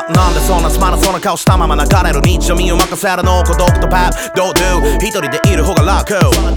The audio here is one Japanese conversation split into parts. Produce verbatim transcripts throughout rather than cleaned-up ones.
なんでそんなつまらそうな顔したまま流れる日常身を任せるの孤独とパッドドゥ一人でいる方が楽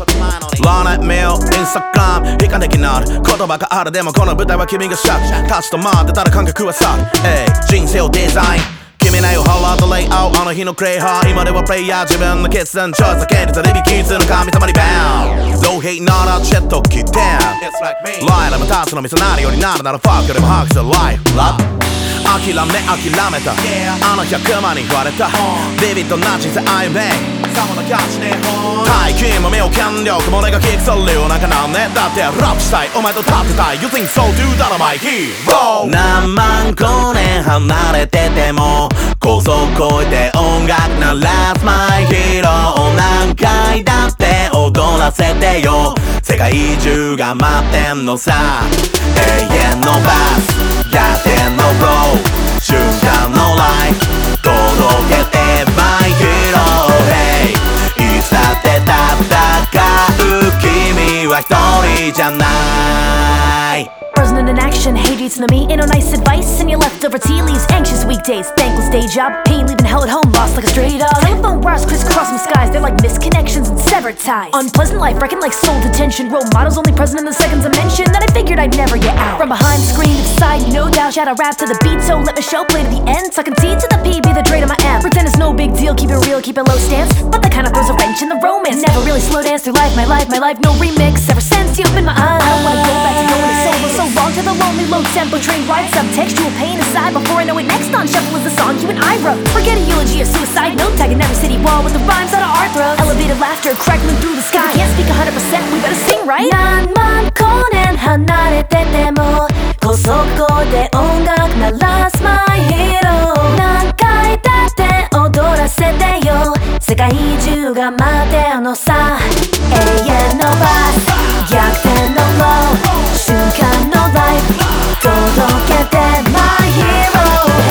Run at me Instagram 悲観的なる言葉があるでもこの舞台は君がシャッカスタマーでただ感覚はさ人生をデザイン決めないよハラードレイアウトあの日のクレイハー今ではプレイヤー自分の決断チョイス権利テレビキッズの神様にバウンド No hate ならチェット切ってライラムタツの見せなるようになるならファックでもハークするライフラブ諦め諦めたあの百万に言われたビビッドな人生歩め大金も目を権力も俺がキックするよなんかなんねだってラップしたいお前と立ってたい You think so do that my hero 何万光年離れてても高速越えて音楽鳴らす my hero 何回だって踊らせてよ世界中が待ってんのさ永遠のバス逆転のロー瞬間のライフ届けて my hero hey いつだって戦う君は一人じゃない President in action, Hades to me, ain't no nice advice. And your leftover tea leaves, anxious weekdays, thankless day job, pain leaving hell at home, lost like a stray dog. Telephone wires crisscrossing skies, they're like misconnections and severed ties. Unpleasant life, reckon like soul detention. Role models only present in the second dimension that I figured I'd never get out. From behind the screen to the side, you no doubt. Shout out rap to the beat, so let my show play to the end. Sucking T to the P, be the Dre to my M. Pretend it's no big deal, keep it real, keep it low stance. But that kinda throws a wrench in the romance. Never really slow dance through life, my life, my life, no remix. Ever since you opened my eyes, I don't wanna go back to knowing it's over. So long to the lonely low tempo train ride, subtextual pain aside. Before I know it, next on shuffle is the song you and I wrote. Forget a eulogy or suicide note, tagging every city wall with the rhymes out of our throats. Elevated laughter crackling through the sky. If we can't speak one hundred percent, we better sing, right? 何万光年離れてても高速で音楽鳴らす my hero 何回だって踊らせてよ世界中が待ってんのさ永遠のバス逆転のロー瞬間のライフ届けて my hero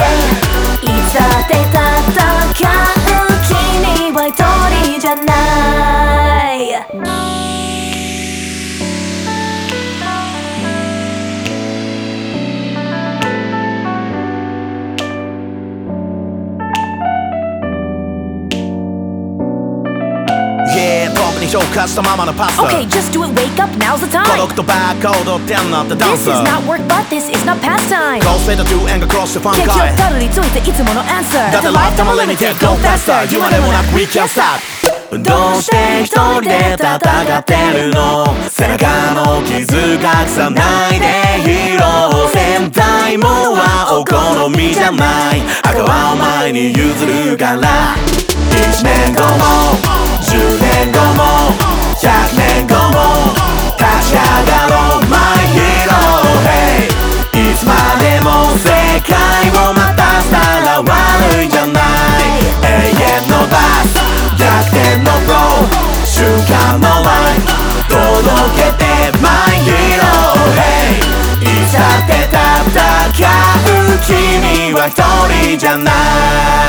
hey いつだって戦う君は一人じゃない消化したままのパスタ Okay, just do it, wake up, now's the time 孤独とバック踊ってんなってダン This ス is not work, but this is not pastime コースフェイドトゥエンがクロスしてファン結かい局たどり着いていつもの answer だってライフタイムリミテッド Go faster 言われもなく We can't stop どうして一人で戦ってるの背中の傷が臭ないでヒーロー戦隊もはお好みじゃない赤はお前に譲るからいちねんごもじゅうねんごもひゃくねんごも立ち上がろう My hero hey いつまでも世界を待たせたら悪いじゃない永遠のバス逆転のロー瞬間のライフ届けて My hero hey いつだって戦う君は一人じゃない